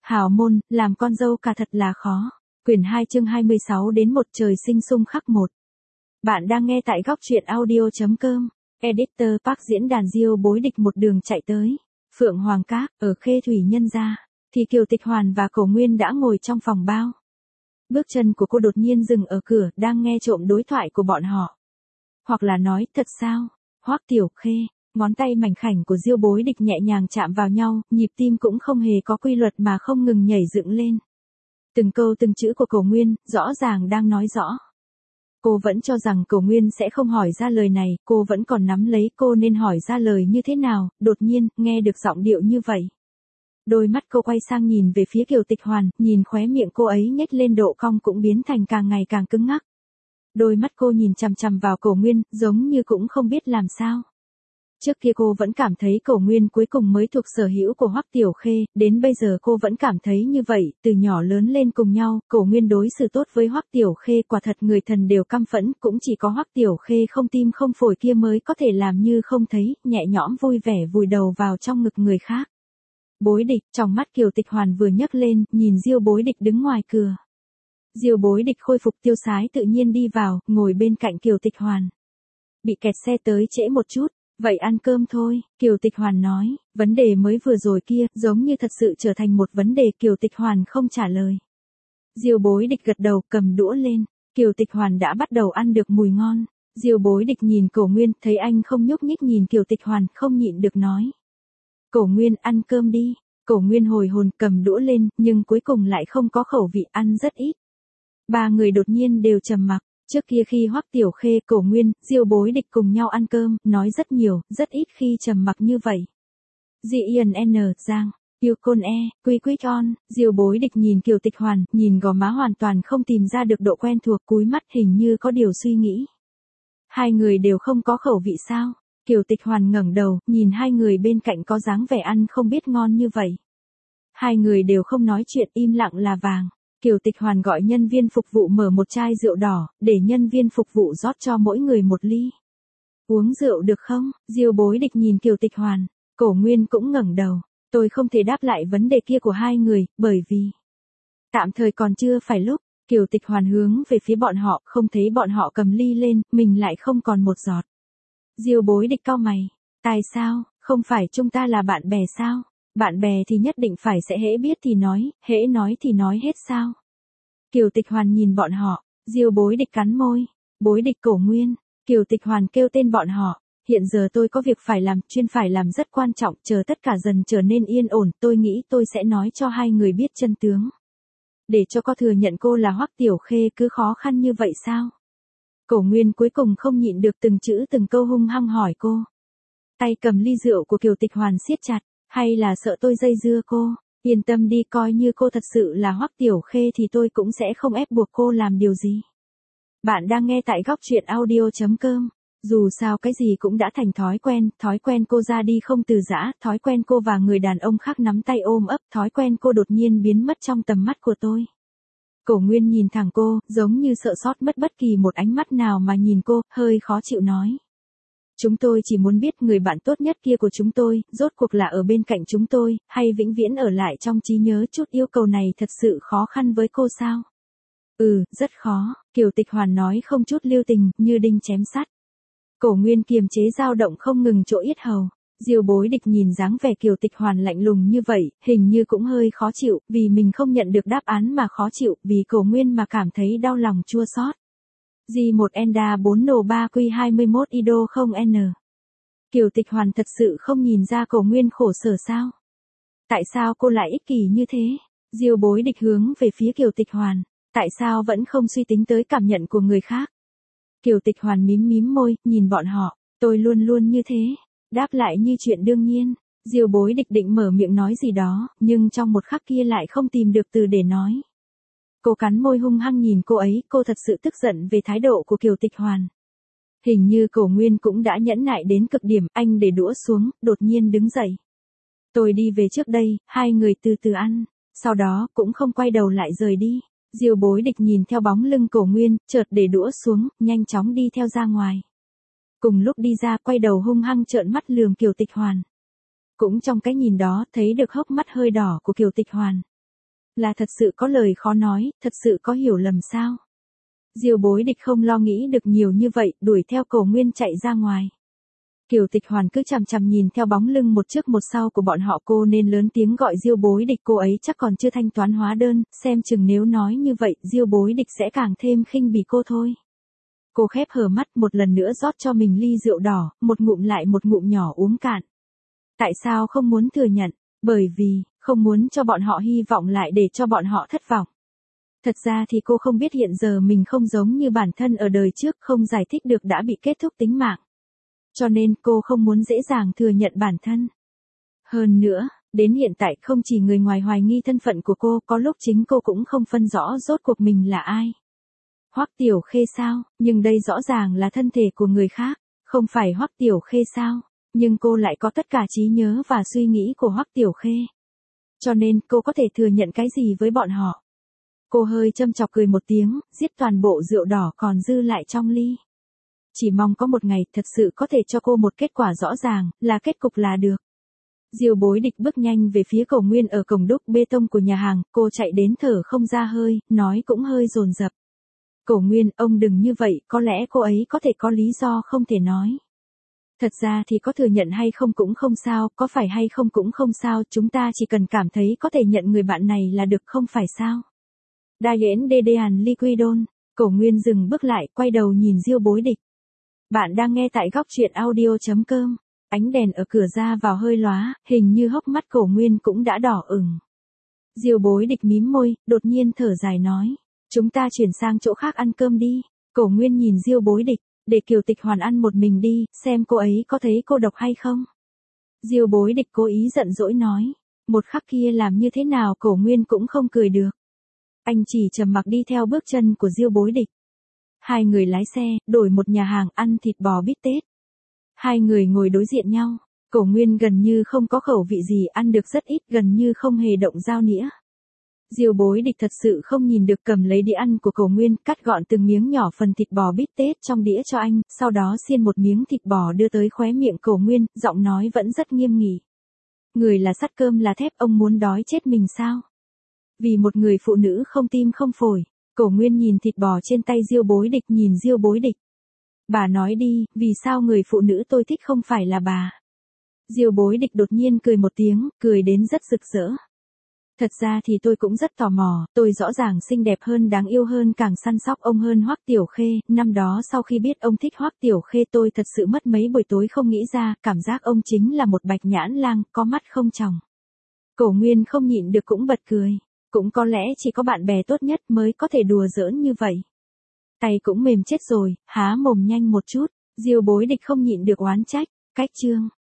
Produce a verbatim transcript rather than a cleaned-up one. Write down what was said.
Hào môn, làm con dâu cả thật là khó. Quyển hai chương hai mươi sáu đến một trời sinh xung khắc một. Bạn đang nghe tại góc truyện audio.com. Editor Park diễn đàn Diêu Bối Địch một đường chạy tới. Phượng Hoàng Các, ở Khê Thủy Nhân gia, thì Kiều Tịch Hoàn và Cổ Nguyên đã ngồi trong phòng bao. Bước chân của cô đột nhiên dừng ở cửa, đang nghe trộm đối thoại của bọn họ. Hoặc là nói, thật sao? Hoắc Tiểu Khê, ngón tay mảnh khảnh của Diêu Bối Địch nhẹ nhàng chạm vào nhau, nhịp tim cũng không hề có quy luật mà không ngừng nhảy dựng lên. Từng câu từng chữ của Cổ Nguyên, rõ ràng đang nói rõ. Cô vẫn cho rằng Cổ Nguyên sẽ không hỏi ra lời này, cô vẫn còn nắm lấy cô nên hỏi ra lời như thế nào, đột nhiên, nghe được giọng điệu như vậy. Đôi mắt cô quay sang nhìn về phía Kiều Tịch Hoàn, nhìn khóe miệng cô ấy nhếch lên độ cong cũng biến thành càng ngày càng cứng ngắc. Đôi mắt cô nhìn chằm chằm vào Cổ Nguyên, giống như cũng không biết làm sao. Trước kia cô vẫn cảm thấy Cổ Nguyên cuối cùng mới thuộc sở hữu của Hoắc Tiểu Khê, đến bây giờ cô vẫn cảm thấy như vậy, từ nhỏ lớn lên cùng nhau, Cổ Nguyên đối xử tốt với Hoắc Tiểu Khê quả thật người thần đều căm phẫn, cũng chỉ có Hoắc Tiểu Khê không tim không phổi kia mới có thể làm như không thấy, nhẹ nhõm vui vẻ vùi đầu vào trong ngực người khác. Bối Địch, trong mắt Kiều Tịch Hoàn vừa nhấc lên, nhìn Diêu Bối Địch đứng ngoài cửa. Diêu Bối Địch khôi phục tiêu sái tự nhiên đi vào, ngồi bên cạnh Kiều Tịch Hoàn. Bị kẹt xe tới trễ một chút. Vậy ăn cơm thôi, Kiều Tịch Hoàn nói, vấn đề mới vừa rồi kia, giống như thật sự trở thành một vấn đề Kiều Tịch Hoàn không trả lời. Diêu Bối Địch gật đầu cầm đũa lên, Kiều Tịch Hoàn đã bắt đầu ăn được mùi ngon. Diêu Bối Địch nhìn Cổ Nguyên, thấy anh không nhúc nhích nhìn Kiều Tịch Hoàn, không nhịn được nói. Cổ Nguyên ăn cơm đi, Cổ Nguyên hồi hồn cầm đũa lên, nhưng cuối cùng lại không có khẩu vị ăn rất ít. Ba người đột nhiên đều trầm mặc. Trước kia khi Hoắc Tiểu Khê, Cổ Nguyên, Diêu Bối Địch cùng nhau ăn cơm, nói rất nhiều, rất ít khi trầm mặc như vậy. Dị Ian N, Giang, Yêu Côn E, Quy Quy On, Diêu Bối Địch nhìn Kiều Tịch Hoàn, nhìn gò má hoàn toàn không tìm ra được độ quen thuộc, cúi mắt hình như có điều suy nghĩ. Hai người đều không có khẩu vị sao? Kiều Tịch Hoàn ngẩng đầu, nhìn hai người bên cạnh có dáng vẻ ăn không biết ngon như vậy. Hai người đều không nói chuyện, im lặng là vàng. Kiều Tịch Hoàn gọi nhân viên phục vụ mở một chai rượu đỏ, để nhân viên phục vụ rót cho mỗi người một ly. Uống rượu được không? Diêu Bối Địch nhìn Kiều Tịch Hoàn. Cổ Nguyên cũng ngẩng đầu. Tôi không thể đáp lại vấn đề kia của hai người, bởi vì tạm thời còn chưa phải lúc. Kiều Tịch Hoàn hướng về phía bọn họ, không thấy bọn họ cầm ly lên, mình lại không còn một giọt. Diêu Bối Địch cau mày. Tại sao? Không phải chúng ta là bạn bè sao? Bạn bè thì nhất định phải sẽ hễ biết thì nói, hễ nói thì nói hết sao? Kiều Tịch Hoàn nhìn bọn họ, Diêu Bối Địch cắn môi, Bối Địch Cổ Nguyên, Kiều Tịch Hoàn kêu tên bọn họ, hiện giờ tôi có việc phải làm, chuyên phải làm rất quan trọng, chờ tất cả dần trở nên yên ổn, tôi nghĩ tôi sẽ nói cho hai người biết chân tướng. Để cho có thừa nhận cô là Hoắc Tiểu Khê cứ khó khăn như vậy sao? Cổ Nguyên cuối cùng không nhịn được từng chữ từng câu hung hăng hỏi cô. Tay cầm ly rượu của Kiều Tịch Hoàn siết chặt. Hay là sợ tôi dây dưa cô? Yên tâm đi, coi như cô thật sự là Hoắc Tiểu Khê thì tôi cũng sẽ không ép buộc cô làm điều gì. Bạn đang nghe tại góc truyện audio.com. Dù sao cái gì cũng đã thành thói quen, thói quen cô ra đi không từ giã, thói quen cô và người đàn ông khác nắm tay ôm ấp, thói quen cô đột nhiên biến mất trong tầm mắt của tôi. Cổ Nguyên nhìn thẳng cô, giống như sợ sót mất bất kỳ một ánh mắt nào mà nhìn cô, hơi khó chịu nói. Chúng tôi chỉ muốn biết người bạn tốt nhất kia của chúng tôi, rốt cuộc là ở bên cạnh chúng tôi, hay vĩnh viễn ở lại trong trí nhớ. Chút yêu cầu này thật sự khó khăn với cô sao? Ừ, rất khó, Kiều Tịch Hoàn nói không chút lưu tình, như đinh chém sắt. Cổ Nguyên kiềm chế dao động không ngừng chỗ yết hầu. Diêu Bối Địch nhìn dáng vẻ Kiều Tịch Hoàn lạnh lùng như vậy, hình như cũng hơi khó chịu, vì mình không nhận được đáp án mà khó chịu, vì Cổ Nguyên mà cảm thấy đau lòng chua xót. G một Enda bốn N ba Q hai mốt Ido không N. Kiều Tịch Hoàn thật sự không nhìn ra Cổ Nguyên khổ sở sao? Tại sao cô lại ích kỷ như thế? Diêu Bối Địch hướng về phía Kiều Tịch Hoàn. Tại sao vẫn không suy tính tới cảm nhận của người khác? Kiều Tịch Hoàn mím mím môi, nhìn bọn họ. Tôi luôn luôn như thế. Đáp lại như chuyện đương nhiên. Diêu Bối Địch định mở miệng nói gì đó, nhưng trong một khắc kia lại không tìm được từ để nói. Cô cắn môi hung hăng nhìn cô ấy, cô thật sự tức giận về thái độ của Kiều Tịch Hoàn. Hình như Cổ Nguyên cũng đã nhẫn nại đến cực điểm, anh để đũa xuống, đột nhiên đứng dậy. Tôi đi về trước đây, hai người từ từ ăn, sau đó cũng không quay đầu lại rời đi. Diêu Bối Địch nhìn theo bóng lưng Cổ Nguyên, chợt để đũa xuống, nhanh chóng đi theo ra ngoài. Cùng lúc đi ra quay đầu hung hăng trợn mắt lườm Kiều Tịch Hoàn. Cũng trong cái nhìn đó thấy được hốc mắt hơi đỏ của Kiều Tịch Hoàn. Là thật sự có lời khó nói, thật sự có hiểu lầm sao? Diêu Bối Địch không lo nghĩ được nhiều như vậy, đuổi theo Cổ Nguyên chạy ra ngoài. Kiều Tịch Hoàn cứ chằm chằm nhìn theo bóng lưng một trước một sau của bọn họ, cô nên lớn tiếng gọi Diêu Bối Địch, cô ấy chắc còn chưa thanh toán hóa đơn, xem chừng nếu nói như vậy, Diêu Bối Địch sẽ càng thêm khinh bỉ cô thôi. Cô khép hờ mắt, một lần nữa rót cho mình ly rượu đỏ, một ngụm lại một ngụm nhỏ uống cạn. Tại sao không muốn thừa nhận? Bởi vì, không muốn cho bọn họ hy vọng lại để cho bọn họ thất vọng. Thật ra thì cô không biết hiện giờ mình không giống như bản thân ở đời trước, không giải thích được đã bị kết thúc tính mạng. Cho nên cô không muốn dễ dàng thừa nhận bản thân. Hơn nữa, đến hiện tại không chỉ người ngoài hoài nghi thân phận của cô, có lúc chính cô cũng không phân rõ rốt cuộc mình là ai. Hoắc Tiểu Khê sao, nhưng đây rõ ràng là thân thể của người khác, không phải Hoắc Tiểu Khê sao, nhưng cô lại có tất cả trí nhớ và suy nghĩ của Hoắc Tiểu Khê. Cho nên cô có thể thừa nhận cái gì với bọn họ. Cô hơi châm chọc cười một tiếng, giết toàn bộ rượu đỏ còn dư lại trong ly. Chỉ mong có một ngày thật sự có thể cho cô một kết quả rõ ràng, là kết cục là được. Diêu Bối Địch bước nhanh về phía Cổ Nguyên ở cổng đúc bê tông của nhà hàng, cô chạy đến thở không ra hơi, nói cũng hơi dồn dập. Cổ Nguyên, ông đừng như vậy, có lẽ cô ấy có thể có lý do không thể nói. Thật ra thì có thừa nhận hay không cũng không sao, có phải hay không cũng không sao, chúng ta chỉ cần cảm thấy có thể nhận người bạn này là được, không phải sao. Đa Yến Đê Đê Hàn Liquidon, Cổ Nguyên dừng bước lại, quay đầu nhìn Diêu Bối Địch. Bạn đang nghe tại góc truyện audio.com. Ánh đèn ở cửa ra vào hơi lóa, hình như hốc mắt Cổ Nguyên cũng đã đỏ ửng. Diêu Bối Địch mím môi, đột nhiên thở dài nói. Chúng ta chuyển sang chỗ khác ăn cơm đi. Cổ Nguyên nhìn Diêu Bối Địch, để Kiều Tịch Hoàn ăn một mình đi, xem cô ấy có thấy cô độc hay không. Diêu Bối Địch cố ý giận dỗi nói. Một khắc kia làm như thế nào Cổ Nguyên cũng không cười được. Anh chỉ trầm mặc đi theo bước chân của Diêu Bối Địch. Hai người lái xe, đổi một nhà hàng ăn thịt bò bít tết. Hai người ngồi đối diện nhau, Cổ Nguyên gần như không có khẩu vị gì, ăn được rất ít, gần như không hề động dao nĩa. Diêu Bối Địch thật sự không nhìn được, cầm lấy đĩa ăn của Cổ Nguyên, cắt gọn từng miếng nhỏ phần thịt bò bít tết trong đĩa cho anh, sau đó xiên một miếng thịt bò đưa tới khóe miệng Cổ Nguyên, giọng nói vẫn rất nghiêm nghị. Người là sắt cơm là thép, ông muốn đói chết mình sao? Vì một người phụ nữ không tim không phổi. Cổ Nguyên nhìn thịt bò trên tay Diêu Bối Địch, nhìn Diêu Bối Địch. Bà nói đi, vì sao người phụ nữ tôi thích không phải là bà? Diêu Bối Địch đột nhiên cười một tiếng, cười đến rất rực rỡ. Thật ra thì tôi cũng rất tò mò, tôi rõ ràng xinh đẹp hơn, đáng yêu hơn, càng săn sóc ông hơn Hoắc Tiểu Khê, năm đó sau khi biết ông thích Hoắc Tiểu Khê tôi thật sự mất mấy buổi tối không nghĩ ra, cảm giác ông chính là một bạch nhãn lang, có mắt không tròng. Cổ Nguyên không nhịn được cũng bật cười. Cũng có lẽ chỉ có bạn bè tốt nhất mới có thể đùa giỡn như vậy. Tay cũng mềm chết rồi, há mồm nhanh một chút, Diêu Bối Địch không nhịn được oán trách, cách chương.